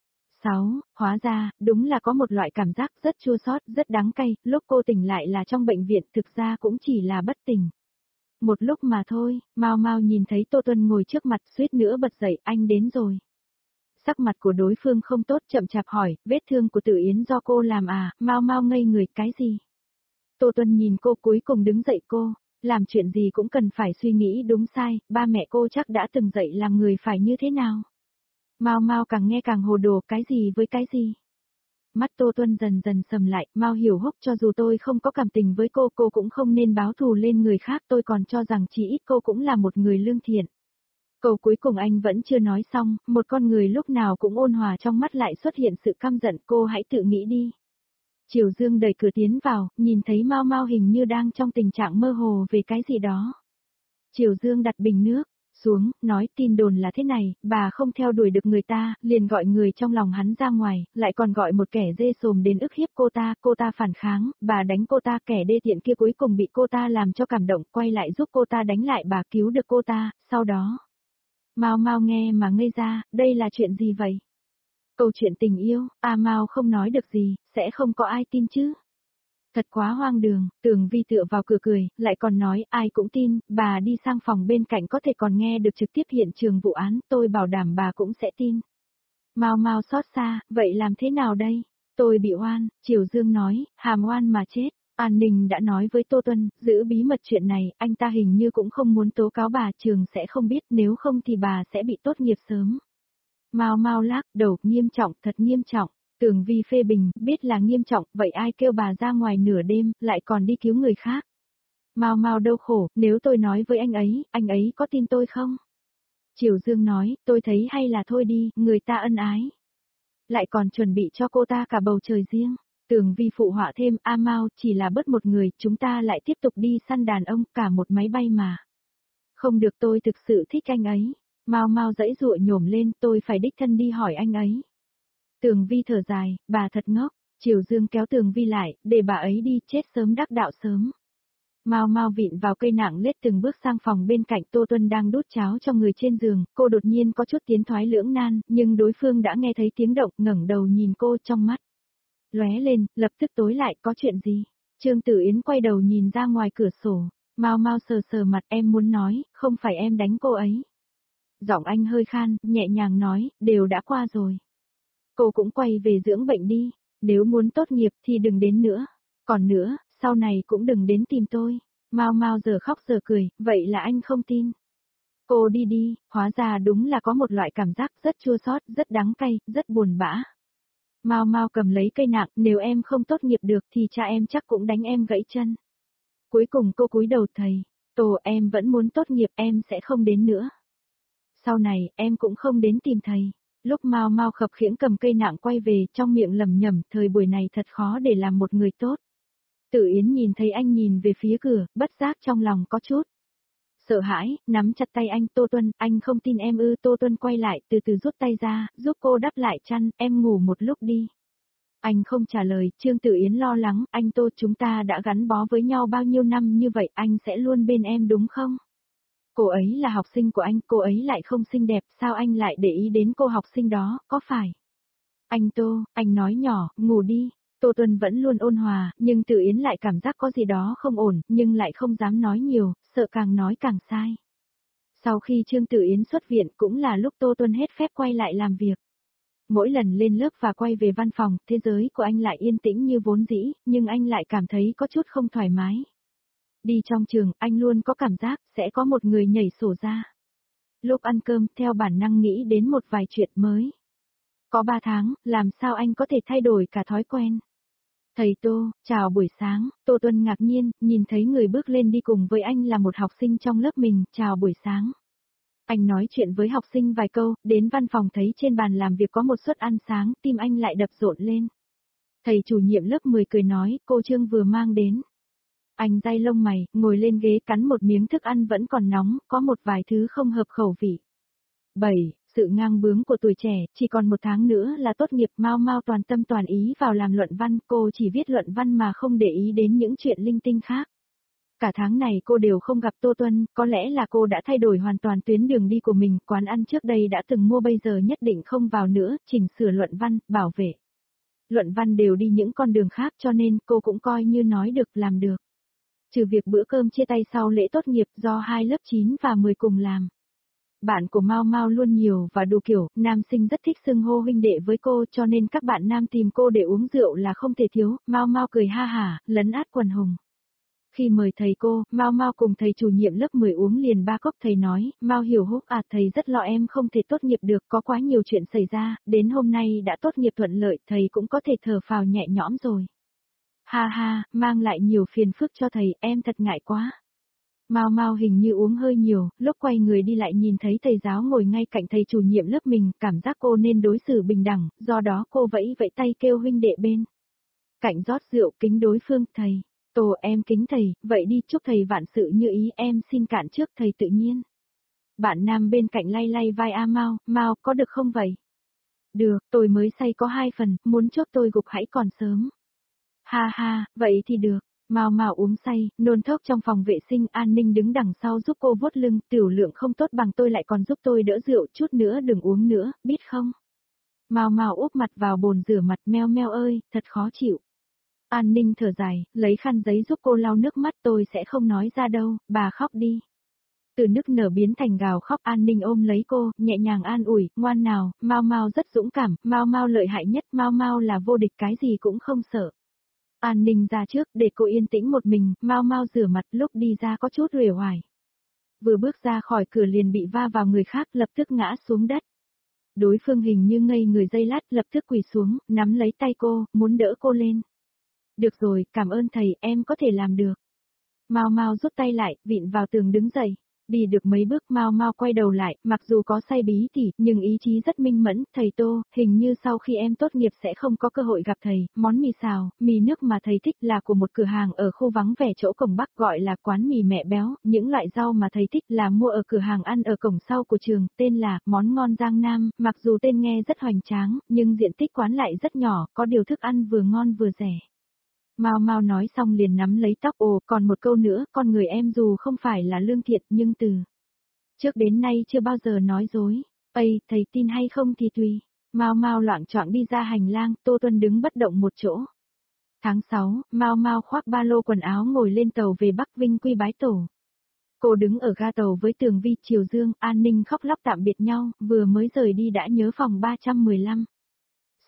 sáu. Hóa ra, đúng là có một loại cảm giác rất chua xót, rất đắng cay, lúc cô tỉnh lại là trong bệnh viện, thực ra cũng chỉ là bất tỉnh. Một lúc mà thôi, Mau Mau nhìn thấy Tô Tuân ngồi trước mặt suýt nữa bật dậy, anh đến rồi. Sắc mặt của đối phương không tốt, chậm chạp hỏi, vết thương của Tử Yến do cô làm à? Mau Mau ngây người, cái gì? Tô Tuân nhìn cô cuối cùng đứng dậy cô, làm chuyện gì cũng cần phải suy nghĩ đúng sai, ba mẹ cô chắc đã từng dạy làm người phải như thế nào. Mau Mau càng nghe càng hồ đồ, cái gì với cái gì? Mắt Tô Tuân dần dần sầm lại, Mau hiểu húc, cho dù tôi không có cảm tình với cô, cô cũng không nên báo thù lên người khác, tôi còn cho rằng chỉ ít cô cũng là một người lương thiện. Câu cuối cùng anh vẫn chưa nói xong, một con người lúc nào cũng ôn hòa trong mắt lại xuất hiện sự căm giận, cô hãy tự nghĩ đi. Triều Dương đẩy cửa tiến vào, nhìn thấy Mau Mau hình như đang trong tình trạng mơ hồ về cái gì đó. Triều Dương đặt bình nước xuống, nói tin đồn là thế này, bà không theo đuổi được người ta, liền gọi người trong lòng hắn ra ngoài, lại còn gọi một kẻ dê sồm đến ức hiếp cô ta, cô ta phản kháng, bà đánh cô ta, kẻ đê tiện kia cuối cùng bị cô ta làm cho cảm động, quay lại giúp cô ta đánh lại bà, cứu được cô ta, sau đó. Mau Mau nghe mà ngây ra, đây là chuyện gì vậy? Câu chuyện tình yêu, à Mau không nói được gì, sẽ không có ai tin chứ. Thật quá hoang đường, Tường Vi tựa vào cửa cười, lại còn nói ai cũng tin, bà đi sang phòng bên cạnh có thể còn nghe được trực tiếp hiện trường vụ án, tôi bảo đảm bà cũng sẽ tin. Mau Mau xót xa, vậy làm thế nào đây? Tôi bị oan, Triều Dương nói, hàm oan mà chết. An Ninh đã nói với Tô Tuân, giữ bí mật chuyện này, anh ta hình như cũng không muốn tố cáo bà, trường sẽ không biết, nếu không thì bà sẽ bị tốt nghiệp sớm. Mau Mau lắc đầu, nghiêm trọng, thật nghiêm trọng. Tường Vi phê bình, biết là nghiêm trọng, vậy ai kêu bà ra ngoài nửa đêm, lại còn đi cứu người khác. Mau Mau đau khổ, nếu tôi nói với anh ấy, anh ấy có tin tôi không? Triều Dương nói, tôi thấy hay là thôi đi, người ta ân ái. Lại còn chuẩn bị cho cô ta cả bầu trời riêng. Tường Vi phụ họa thêm, a Mau, chỉ là bớt một người, chúng ta lại tiếp tục đi săn đàn ông, cả một máy bay mà. Không được, tôi thực sự thích anh ấy. Mau Mau giãy giụa nhổm lên, tôi phải đích thân đi hỏi anh ấy. Tường Vi thở dài, bà thật ngốc. Triều Dương kéo Tường Vi lại, để bà ấy đi, chết sớm đắc đạo sớm. Mau Mau vịn vào cây nạng lết từng bước sang phòng bên cạnh, Tô Tuân đang đút cháo cho người trên giường, cô đột nhiên có chút tiến thoái lưỡng nan, nhưng đối phương đã nghe thấy tiếng động, ngẩng đầu nhìn cô, trong mắt lóe lên, lập tức tối lại, có chuyện gì? Trương Tử Yến quay đầu nhìn ra ngoài cửa sổ, Mau Mau sờ sờ mặt, em muốn nói, không phải em đánh cô ấy. Giọng anh hơi khan, nhẹ nhàng nói, đều đã qua rồi. Cô cũng quay về dưỡng bệnh đi, nếu muốn tốt nghiệp thì đừng đến nữa. Còn nữa, sau này cũng đừng đến tìm tôi. Mau mau giờ khóc giờ cười, vậy là anh không tin. Cô đi đi, hóa ra đúng là có một loại cảm giác rất chua xót, rất đắng cay, rất buồn bã. Mau mau cầm lấy cây nạng, nếu em không tốt nghiệp được thì cha em chắc cũng đánh em gãy chân. Cuối cùng cô cúi đầu thầy, Tô em vẫn muốn tốt nghiệp, em sẽ không đến nữa. Sau này, em cũng không đến tìm thầy. Lúc Mau Mau khập khiễng cầm cây nạng quay về, trong miệng lẩm nhẩm, thời buổi này thật khó để làm một người tốt. Tử Yến nhìn thấy anh nhìn về phía cửa, bất giác trong lòng có chút sợ hãi, nắm chặt tay anh. Tô Tuân, anh không tin em ư? Tô Tuân quay lại, từ từ rút tay ra, giúp cô đắp lại chăn, em ngủ một lúc đi. Anh không trả lời, Trương Tử Yến lo lắng, anh Tô, chúng ta đã gắn bó với nhau bao nhiêu năm như vậy, anh sẽ luôn bên em đúng không? Cô ấy là học sinh của anh, cô ấy lại không xinh đẹp, sao anh lại để ý đến cô học sinh đó, có phải? Anh Tô, anh nói nhỏ, ngủ đi. Tô Tuân vẫn luôn ôn hòa, nhưng Tử Yến lại cảm giác có gì đó không ổn, nhưng lại không dám nói nhiều, sợ càng nói càng sai. Sau khi Trương Tử Yến xuất viện cũng là lúc Tô Tuân hết phép quay lại làm việc. Mỗi lần lên lớp và quay về văn phòng, thế giới của anh lại yên tĩnh như vốn dĩ, nhưng anh lại cảm thấy có chút không thoải mái. Đi trong trường, anh luôn có cảm giác sẽ có một người nhảy sổ ra. Lúc ăn cơm, theo bản năng nghĩ đến một vài chuyện mới. Có ba tháng, làm sao anh có thể thay đổi cả thói quen? Thầy Tô, chào buổi sáng. Tô Tuân ngạc nhiên, nhìn thấy người bước lên đi cùng với anh là một học sinh trong lớp mình, chào buổi sáng. Anh nói chuyện với học sinh vài câu, đến văn phòng thấy trên bàn làm việc có một suất ăn sáng, tim anh lại đập rộn lên. Thầy chủ nhiệm lớp mười cười nói, cô Trương vừa mang đến. Anh day lông mày, ngồi lên ghế cắn một miếng thức ăn vẫn còn nóng, có một vài thứ không hợp khẩu vị. bảy. Sự ngang bướng của tuổi trẻ, chỉ còn một tháng nữa là tốt nghiệp. Mau Mau toàn tâm toàn ý vào làm luận văn, cô chỉ viết luận văn mà không để ý đến những chuyện linh tinh khác. Cả tháng này cô đều không gặp Tô Tuân, có lẽ là cô đã thay đổi hoàn toàn tuyến đường đi của mình, quán ăn trước đây đã từng mua bây giờ nhất định không vào nữa, chỉnh sửa luận văn, bảo vệ. Luận văn đều đi những con đường khác cho nên cô cũng coi như nói được làm được. Trừ việc bữa cơm chia tay sau lễ tốt nghiệp do hai lớp chín và mười cùng làm. Bạn của Mau Mau luôn nhiều và đủ kiểu, nam sinh rất thích xưng hô huynh đệ với cô cho nên các bạn nam tìm cô để uống rượu là không thể thiếu. Mau Mau cười ha hả, lấn át quần hùng. Khi mời thầy cô, Mau Mau cùng thầy chủ nhiệm lớp mười uống liền ba cốc. Thầy nói, Mau Hiểu Húc à, thầy rất lo em không thể tốt nghiệp được, có quá nhiều chuyện xảy ra, đến hôm nay đã tốt nghiệp thuận lợi, thầy cũng có thể thở phào nhẹ nhõm rồi. Ha ha, mang lại nhiều phiền phức cho thầy, em thật ngại quá. Mau Mau hình như uống hơi nhiều, lúc quay người đi lại nhìn thấy thầy giáo ngồi ngay cạnh thầy chủ nhiệm lớp mình, cảm giác cô nên đối xử bình đẳng, do đó cô vẫy vẫy tay kêu huynh đệ bên cạnh rót rượu kính đối phương. Thầy, Tô em kính thầy, vậy đi, chúc thầy vạn sự như ý, em xin cạn trước thầy tự nhiên. Bạn nam bên cạnh lay lay vai A Mau, Mau có được không vậy? Được, tôi mới say có hai phần, muốn chốt tôi gục hãy còn sớm. Ha ha, vậy thì được. Mau Mau uống say, nôn thốc trong phòng vệ sinh. An ninh đứng đằng sau giúp cô vuốt lưng, tiểu lượng không tốt bằng tôi lại còn giúp tôi đỡ rượu, chút nữa đừng uống nữa, biết không? Mau Mau úp mặt vào bồn rửa mặt, meo meo ơi, thật khó chịu. An ninh thở dài, lấy khăn giấy giúp cô lau nước mắt. Tôi sẽ không nói ra đâu, bà khóc đi. Từ nức nở biến thành gào khóc. An ninh ôm lấy cô, nhẹ nhàng an ủi, ngoan nào, Mau Mau rất dũng cảm, Mau Mau lợi hại nhất, Mau Mau là vô địch, cái gì cũng không sợ. An ninh ra trước, để cô yên tĩnh một mình. Mau Mau rửa mặt, lúc đi ra có chút uể oải. Vừa bước ra khỏi cửa liền bị va vào người khác, lập tức ngã xuống đất. Đối phương hình như ngây người giây lát, lập tức quỳ xuống, nắm lấy tay cô, muốn đỡ cô lên. Được rồi, cảm ơn thầy, em có thể làm được. Mau Mau rút tay lại, vịn vào tường đứng dậy. Đi được mấy bước Mau Mau quay đầu lại, mặc dù có say bí tỉ, nhưng ý chí rất minh mẫn. Thầy Tô, hình như sau khi em tốt nghiệp sẽ không có cơ hội gặp thầy. Món mì xào, mì nước mà thầy thích là của một cửa hàng ở khu vắng vẻ chỗ cổng Bắc gọi là quán mì mẹ béo. Những loại rau mà thầy thích là mua ở cửa hàng ăn ở cổng sau của trường, tên là món ngon Giang Nam. Mặc dù tên nghe rất hoành tráng, nhưng diện tích quán lại rất nhỏ, có điều thức ăn vừa ngon vừa rẻ. Mau Mau nói xong liền nắm lấy tóc. Ồ, còn một câu nữa, con người em dù không phải là lương thiện nhưng từ trước đến nay chưa bao giờ nói dối. Ây, thầy tin hay không thì tùy. Mau Mau loạng choạng đi ra hành lang, Tô Tuân đứng bất động một chỗ. Tháng sáu, Mau Mau khoác ba lô quần áo ngồi lên tàu về Bắc Vinh quy bái tổ. Cô đứng ở ga tàu với Tường Vi, Triều Dương, An Ninh khóc lóc tạm biệt nhau, vừa mới rời đi đã nhớ phòng ba trăm mười lăm.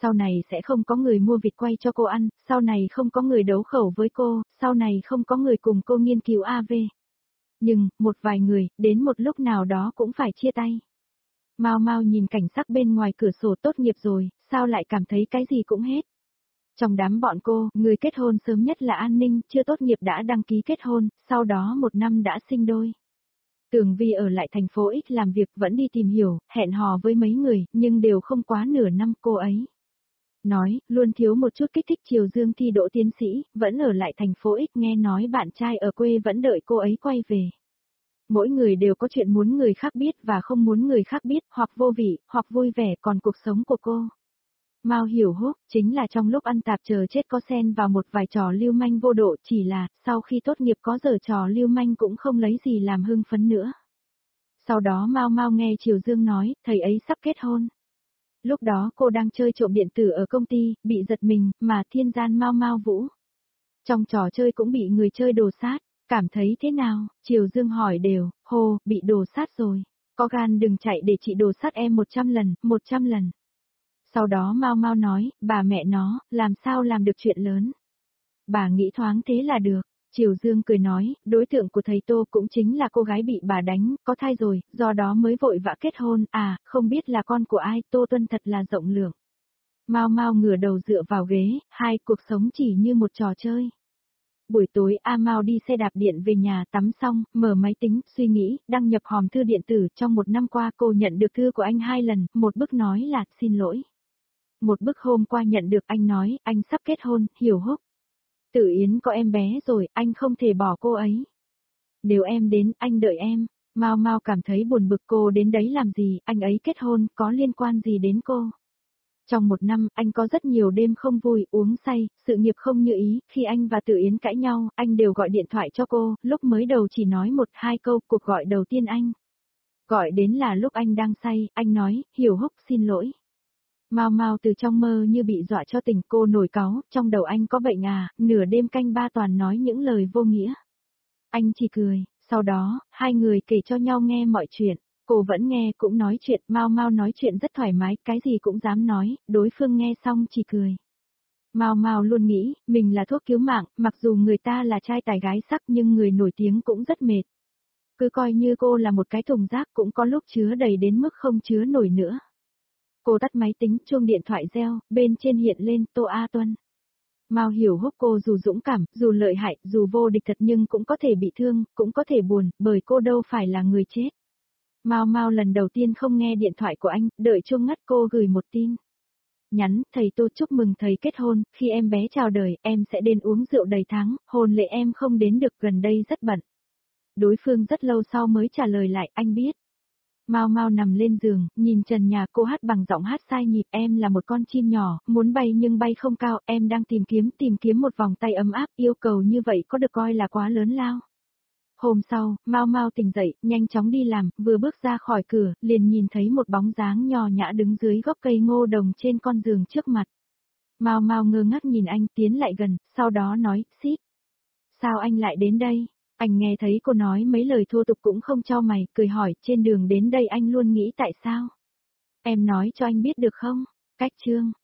sau này sẽ không có người mua vịt quay cho cô ăn, sau này không có người đấu khẩu với cô, sau này không có người cùng cô nghiên cứu a vê. Nhưng, một vài người, đến một lúc nào đó cũng phải chia tay. Mau mau nhìn cảnh sắc bên ngoài cửa sổ tốt nghiệp rồi, sao lại cảm thấy cái gì cũng hết. Trong đám bọn cô, người kết hôn sớm nhất là An Ninh, chưa tốt nghiệp đã đăng ký kết hôn, sau đó một năm đã sinh đôi. Tường Vi ở lại thành phố X làm việc vẫn đi tìm hiểu, hẹn hò với mấy người, nhưng đều không quá nửa năm cô ấy. Nói, luôn thiếu một chút kích thích Triều Dương thi đỗ tiến sĩ, vẫn ở lại thành phố X nghe nói bạn trai ở quê vẫn đợi cô ấy quay về. Mỗi người đều có chuyện muốn người khác biết và không muốn người khác biết, hoặc vô vị, hoặc vui vẻ, còn cuộc sống của cô. Mao Hiểu Húc, chính là trong lúc ăn tạp chờ chết có xen vào một vài trò lưu manh vô độ, chỉ là, sau khi tốt nghiệp có giờ trò lưu manh cũng không lấy gì làm hưng phấn nữa. Sau đó Mao Mao nghe Triều Dương nói, thầy ấy sắp kết hôn. Lúc đó cô đang chơi trộm điện tử ở công ty, bị giật mình, mà thiên gian Mao Mao Vũ. Trong trò chơi cũng bị người chơi đồ sát, cảm thấy thế nào? Triều Dương hỏi đều, hồ, bị đồ sát rồi. Có gan đừng chạy để chị đồ sát em một trăm lần, một trăm lần. Sau đó Mao Mao nói, bà mẹ nó, làm sao làm được chuyện lớn. Bà nghĩ thoáng thế là được. Triều Dương cười nói, đối tượng của thầy Tô cũng chính là cô gái bị bà đánh, có thai rồi, do đó mới vội vã kết hôn, à, không biết là con của ai, Tô Tuân thật là rộng lượng. Mao Mao ngửa đầu dựa vào ghế, hai cuộc sống chỉ như một trò chơi. Buổi tối A Mao đi xe đạp điện về nhà tắm xong, mở máy tính, suy nghĩ, đăng nhập hòm thư điện tử, trong một năm qua cô nhận được thư của anh hai lần, một bức nói là, xin lỗi. Một bức hôm qua nhận được anh nói, anh sắp kết hôn, Hiểu Húc. Tử Yến có em bé rồi, anh không thể bỏ cô ấy. Nếu em đến, anh đợi em. Mao Mao cảm thấy buồn bực cô đến đấy làm gì, anh ấy kết hôn, có liên quan gì đến cô. Trong một năm, anh có rất nhiều đêm không vui, uống say, sự nghiệp không như ý, khi anh và Tử Yến cãi nhau, anh đều gọi điện thoại cho cô, lúc mới đầu chỉ nói một hai câu, cuộc gọi đầu tiên anh. Gọi đến là lúc anh đang say, anh nói, Hiểu Húc xin lỗi. Mao Mao từ trong mơ như bị dọa cho tỉnh, cô nổi cáu, trong đầu anh có bệnh à, nửa đêm canh ba toàn nói những lời vô nghĩa. Anh chỉ cười, sau đó, hai người kể cho nhau nghe mọi chuyện, cô vẫn nghe cũng nói chuyện, Mao Mao nói chuyện rất thoải mái, cái gì cũng dám nói, đối phương nghe xong chỉ cười. Mao Mao luôn nghĩ, mình là thuốc cứu mạng, mặc dù người ta là trai tài gái sắc nhưng người nổi tiếng cũng rất mệt. Cứ coi như cô là một cái thùng rác cũng có lúc chứa đầy đến mức không chứa nổi nữa. Cô tắt máy tính, chuông điện thoại reo, bên trên hiện lên Tô A Tuân. Mao Hiểu Húc cô dù dũng cảm, dù lợi hại, dù vô địch thật nhưng cũng có thể bị thương, cũng có thể buồn, bởi cô đâu phải là người chết. Mao Mao lần đầu tiên không nghe điện thoại của anh, đợi chuông ngắt cô gửi một tin. Nhắn, thầy Tô chúc mừng thầy kết hôn, khi em bé chào đời, em sẽ đến uống rượu đầy tháng, hôn lễ em không đến được, gần đây rất bận. Đối phương rất lâu sau mới trả lời lại, anh biết. Mao Mao nằm lên giường, nhìn trần nhà cô hát bằng giọng hát sai nhịp, em là một con chim nhỏ, muốn bay nhưng bay không cao, em đang tìm kiếm, tìm kiếm một vòng tay ấm áp, yêu cầu như vậy có được coi là quá lớn lao. Hôm sau, Mao Mao tỉnh dậy, nhanh chóng đi làm, vừa bước ra khỏi cửa, liền nhìn thấy một bóng dáng nhỏ nhã đứng dưới gốc cây ngô đồng trên con giường trước mặt. Mao Mao ngơ ngác nhìn anh tiến lại gần, sau đó nói, xít. Sao anh lại đến đây? Anh nghe thấy cô nói mấy lời thô tục cũng không cho mày, cười hỏi, trên đường đến đây anh luôn nghĩ tại sao? Em nói cho anh biết được không? Cách chương.